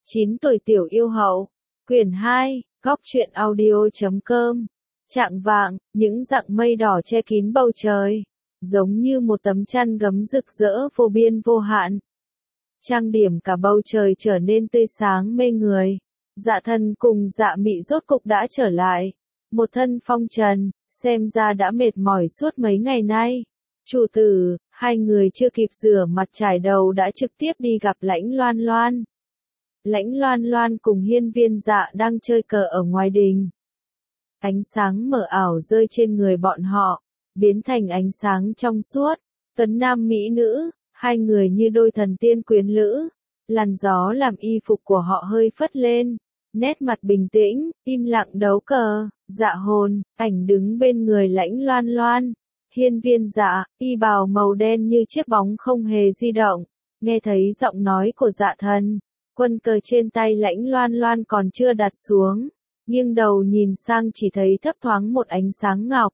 9 tuổi tiểu yêu hậu. Quyển 2, góc truyện audio.com. Chạng vạng, những dặng mây đỏ che kín bầu trời, giống như một tấm chăn gấm rực rỡ vô biên vô hạn. Trang điểm cả bầu trời trở nên tươi sáng mê người. Dạ Thần cùng Dạ Mị rốt cục đã trở lại. Một thân phong trần, xem ra đã mệt mỏi suốt mấy ngày nay. Chủ tử, hai người chưa kịp rửa mặt trải đầu đã trực tiếp đi gặp Lãnh Loan Loan. Lãnh Loan Loan cùng Hiên Viên Dạ đang chơi cờ ở ngoài đình. Ánh sáng mờ ảo rơi trên người bọn họ, biến thành ánh sáng trong suốt. Tuấn nam mỹ nữ, hai người như đôi thần tiên quyến lữ. Làn gió làm y phục của họ hơi phất lên. Nét mặt bình tĩnh, im lặng đấu cờ. Dạ Hồn, ảnh đứng bên người Lãnh Loan Loan. Hiên Viên Dạ, y bào màu đen như chiếc bóng không hề di động. Nghe thấy giọng nói của Dạ Thần, quân cờ trên tay Lãnh Loan Loan còn chưa đặt xuống, nghiêng đầu nhìn sang chỉ thấy thấp thoáng một ánh sáng ngọc.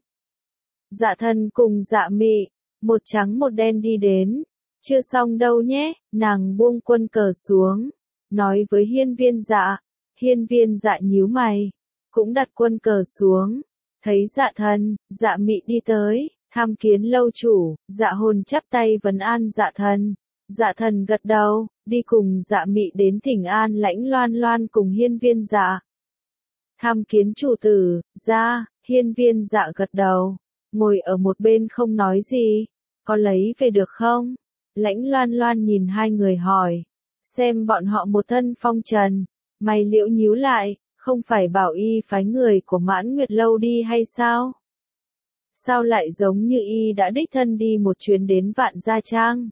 Dạ Thần cùng Dạ Mị, một trắng một đen đi đến. Chưa xong đâu nhé, nàng buông quân cờ xuống, nói với Hiên Viên Dạ. Hiên Viên Dạ nhíu mày, cũng đặt quân cờ xuống. Thấy Dạ Thần, Dạ Mị đi tới, tham kiến lâu chủ. Dạ Hồn chắp tay vấn an Dạ Thần. Dạ Thần gật đầu, đi cùng Dạ Mị đến thỉnh an Lãnh Loan Loan cùng Hiên Viên Dạ. Tham kiến chủ tử. Ra. Hiên Viên Dạ gật đầu, ngồi ở một bên không nói gì. Có lấy về được không? Lãnh Loan Loan nhìn hai người hỏi. Xem bọn họ một thân phong trần, mày liễu nhíu lại, không phải bảo y phái người của Mãn Nguyệt Lâu đi hay sao? Sao lại giống như y đã đích thân đi một chuyến đến Vạn Gia Trang?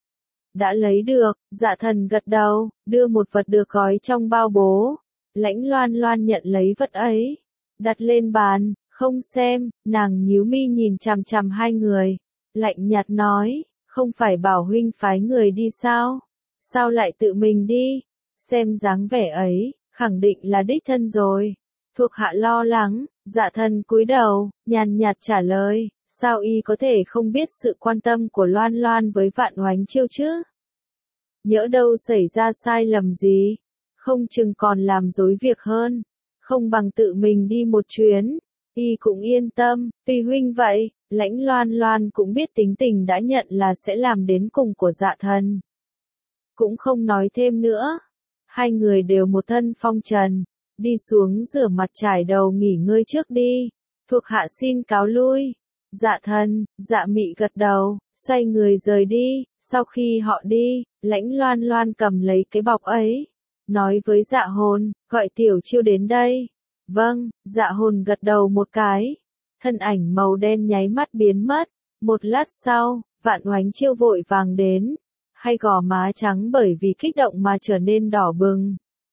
Đã lấy được. Dạ Thần gật đầu, đưa một vật được gói trong bao bố. Lãnh Loan Loan nhận lấy vật ấy, đặt lên bàn, không xem. Nàng nhíu mi nhìn chằm chằm hai người, lạnh nhạt nói, không phải bảo huynh phái người đi sao? Sao lại tự mình đi? Xem dáng vẻ ấy, khẳng định là đích thân rồi. Thuộc hạ lo lắng. Dạ Thần cúi đầu, nhàn nhạt trả lời, sao y có thể không biết sự quan tâm của Loan Loan với Vạn Oánh Chiêu chứ? Nhỡ đâu xảy ra sai lầm gì, không chừng còn làm rối việc hơn. Không bằng tự mình đi một chuyến, y cũng yên tâm. Tùy huynh vậy. Lãnh Loan Loan cũng biết tính tình đã nhận là sẽ làm đến cùng của Dạ Thần, cũng không nói thêm nữa. Hai người đều một thân phong trần, đi xuống rửa mặt trải đầu nghỉ ngơi trước đi. Thuộc hạ xin cáo lui. Dạ Thần, Dạ Mị gật đầu, xoay người rời đi. Sau khi họ đi, Lãnh Loan Loan cầm lấy cái bọc ấy, nói với Dạ Hồn, gọi Tiểu Chiêu đến đây. Vâng. Dạ Hồn gật đầu một cái, thân ảnh màu đen nháy mắt biến mất. Một lát sau, Vạn Oánh Chiêu vội vàng đến, hai gò má trắng bởi vì kích động mà trở nên đỏ bừng,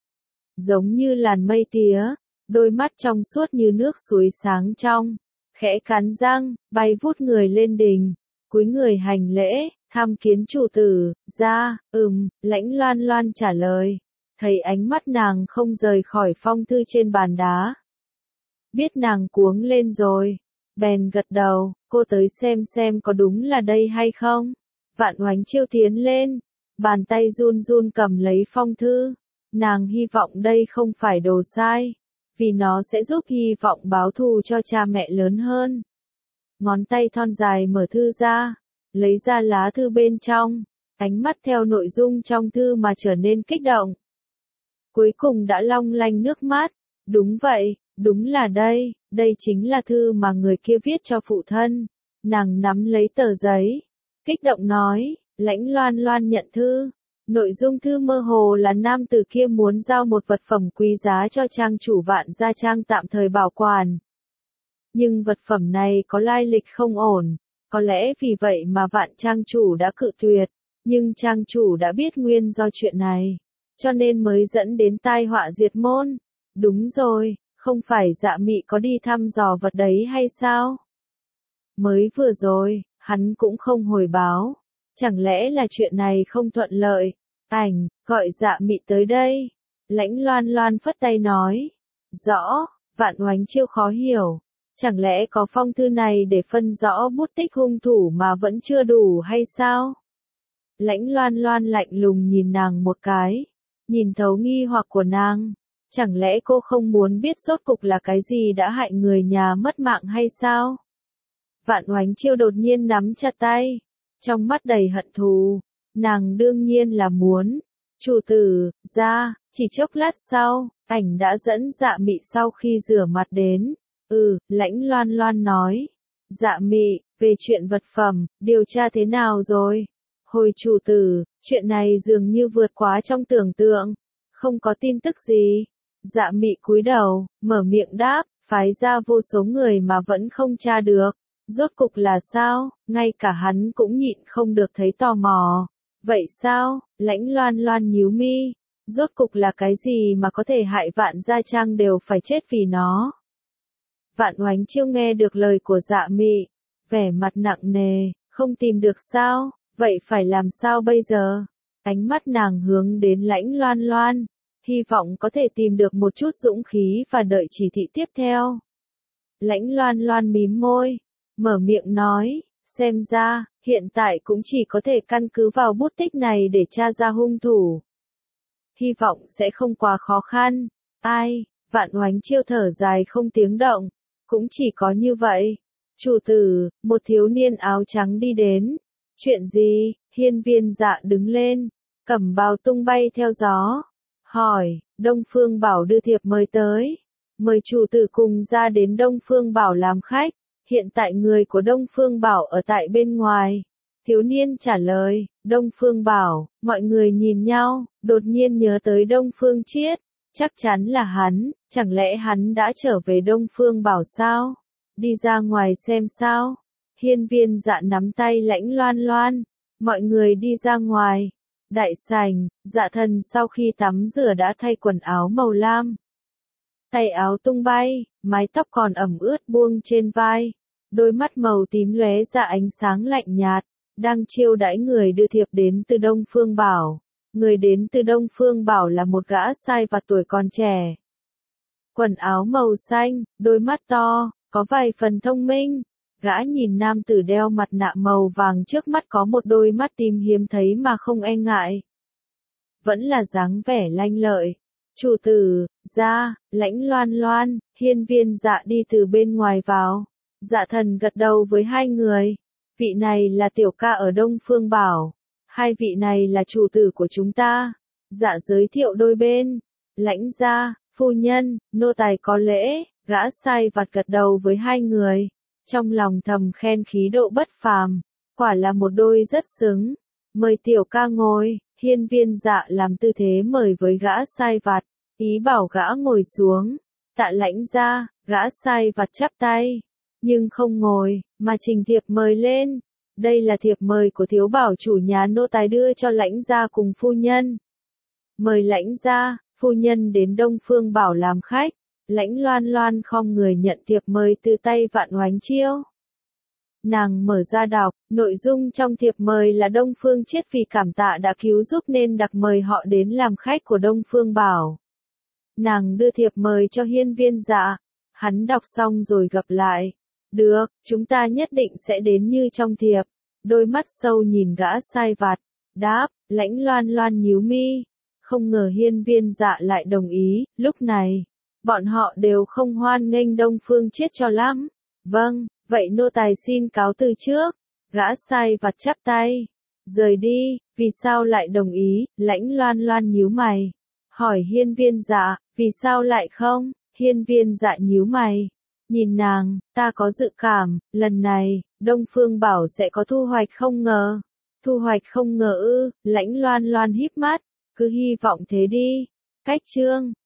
giống như làn mây tía, đôi mắt trong suốt như nước suối sáng trong, khẽ cắn răng, bay vút người lên đình, cúi người hành lễ, tham kiến chủ tử. Ra. Lãnh Loan Loan trả lời, thấy ánh mắt nàng không rời khỏi phong thư trên bàn đá. Biết nàng cuống lên rồi, bèn gật đầu, cô tới xem có đúng là đây hay không. Vạn Oánh Chiêu tiến lên, bàn tay run run cầm lấy phong thư. Nàng hy vọng đây không phải đồ sai, vì nó sẽ giúp hy vọng báo thù cho cha mẹ lớn hơn. Ngón tay thon dài mở thư ra, lấy ra lá thư bên trong, ánh mắt theo nội dung trong thư mà trở nên kích động. Cuối cùng đã long lanh nước mắt. Đúng vậy, đúng là đây chính là thư mà người kia viết cho phụ thân. Nàng nắm lấy tờ giấy, kích động nói. Lãnh Loan Loan nhận thư. Nội dung thư mơ hồ là nam tử kia muốn giao một vật phẩm quý giá cho trang chủ Vạn Gia Trang tạm thời bảo quản. Nhưng vật phẩm này có lai lịch không ổn, có lẽ vì vậy mà Vạn trang chủ đã cự tuyệt, nhưng trang chủ đã biết nguyên do chuyện này, cho nên mới dẫn đến tai họa diệt môn. Đúng rồi, không phải Dạ Mị có đi thăm dò vật đấy hay sao? Mới vừa rồi, hắn cũng không hồi báo. Chẳng lẽ là chuyện này không thuận lợi? Gọi Dạ Mị tới đây. Lãnh Loan Loan phất tay nói. Rõ. Vạn Oánh Chiêu khó hiểu. Chẳng lẽ có phong thư này để phân rõ bút tích hung thủ mà vẫn chưa đủ hay sao? Lãnh Loan Loan lạnh lùng nhìn nàng một cái, nhìn thấu nghi hoặc của nàng. Chẳng lẽ cô không muốn biết rốt cục là cái gì đã hại người nhà mất mạng hay sao? Vạn Oánh Chiêu đột nhiên nắm chặt tay, trong mắt đầy hận thù. Nàng đương nhiên là muốn. Chủ tử, ra, chỉ chốc lát sau, ảnh đã dẫn Dạ Mị sau khi rửa mặt đến. Lãnh Loan Loan nói. Dạ Mị, về chuyện vật phẩm, điều tra thế nào rồi? Hồi chủ tử, chuyện này dường như vượt quá trong tưởng tượng. Không có tin tức gì. Dạ Mị cúi đầu, mở miệng đáp, phái ra vô số người mà vẫn không tra được. Rốt cục là sao? Ngay cả hắn cũng nhịn không được thấy tò mò. Vậy sao? Lãnh Loan Loan nhíu mi. Rốt cục là cái gì mà có thể hại Vạn Gia Trang đều phải chết vì nó? Vạn Oánh Chiêu nghe được lời của Dạ Mị, vẻ mặt nặng nề, không tìm được sao? Vậy phải làm sao bây giờ? Ánh mắt nàng hướng đến Lãnh Loan Loan, hy vọng có thể tìm được một chút dũng khí và đợi chỉ thị tiếp theo. Lãnh Loan Loan mím môi, mở miệng nói, xem ra, hiện tại cũng chỉ có thể căn cứ vào bút tích này để tra ra hung thủ. Hy vọng sẽ không quá khó khăn. Ai? Vạn Oánh Chiêu thở dài không tiếng động. Cũng chỉ có như vậy. Chủ tử, một thiếu niên áo trắng đi đến. Chuyện gì? Hiên Viên Dạ đứng lên, cẩm bào tung bay theo gió. Hỏi, Đông Phương Bảo đưa thiệp mời tới. Mời chủ tử cùng ra đến Đông Phương Bảo làm khách. Hiện tại người của Đông Phương Bảo ở tại bên ngoài. Thiếu niên trả lời, Đông Phương Bảo, mọi người nhìn nhau, đột nhiên nhớ tới Đông Phương Chiết. Chắc chắn là hắn, chẳng lẽ hắn đã trở về Đông Phương Bảo sao? Đi ra ngoài xem sao? Hiên Viên Dạ nắm tay Lãnh Loan Loan, mọi người đi ra ngoài. Đại sảnh, Dạ Thần sau khi tắm rửa đã thay quần áo màu lam. Tay áo tung bay, mái tóc còn ẩm ướt buông trên vai. Đôi mắt màu tím lóe ra ánh sáng lạnh nhạt, đang chiêu đãi người đưa thiệp đến từ Đông Phương Bảo. Người đến từ Đông Phương Bảo là một gã sai vặt tuổi còn trẻ. Quần áo màu xanh, đôi mắt to, có vài phần thông minh. Gã nhìn nam tử đeo mặt nạ màu vàng trước mắt có một đôi mắt tím hiếm thấy mà không e ngại. Vẫn là dáng vẻ lanh lợi. Chủ tử, ra, Lãnh Loan Loan, Hiên Viên Dạ đi từ bên ngoài vào. Dạ Thần gật đầu với hai người. Vị này là tiểu ca ở Đông Phương Bảo. Hai vị này là chủ tử của chúng ta. Dạ giới thiệu đôi bên. Lãnh gia, phu nhân, nô tài có lễ. Gã sai vặt gật đầu với hai người. Trong lòng thầm khen khí độ bất phàm. Quả là một đôi rất xứng. Mời tiểu ca ngồi. Hiên Viên Dạ làm tư thế mời với gã sai vặt. Ý bảo gã ngồi xuống. Tạ Lãnh gia, gã sai vặt chắp tay. Nhưng không ngồi, mà trình thiệp mời lên. Đây là thiệp mời của thiếu bảo chủ nhà nô tài đưa cho Lãnh gia cùng phu nhân. Mời Lãnh gia, phu nhân đến Đông Phương Bảo làm khách. Lãnh Loan Loan khom người nhận thiệp mời từ tay Vạn Oánh Chiêu. Nàng mở ra đọc, nội dung trong thiệp mời là Đông Phương Chiết vì cảm tạ đã cứu giúp nên đặc mời họ đến làm khách của Đông Phương Bảo. Nàng đưa thiệp mời cho Hiên Viên Dạ. Hắn đọc xong rồi gập lại. Được, chúng ta nhất định sẽ đến như trong thiệp. Đôi mắt sâu nhìn gã sai vặt. Đáp, Lãnh Loan Loan nhíu mi. Không ngờ Hiên Viên Dạ lại đồng ý, lúc này. Bọn họ đều không hoan nghênh Đông Phương Chiết cho lắm. Vâng, vậy nô tài xin cáo từ trước. Gã sai vặt chắp tay. Rời đi, vì sao lại đồng ý? Lãnh Loan Loan nhíu mày. Hỏi Hiên Viên Dạ, vì sao lại không? Hiên Viên Dạ nhíu mày. Nhìn nàng, ta có dự cảm, lần này, Đông Phương Bảo sẽ có thu hoạch không ngờ. Thu hoạch không ngờ ư? Lãnh Loan Loan híp mắt. Cứ hy vọng thế đi. Cách chương.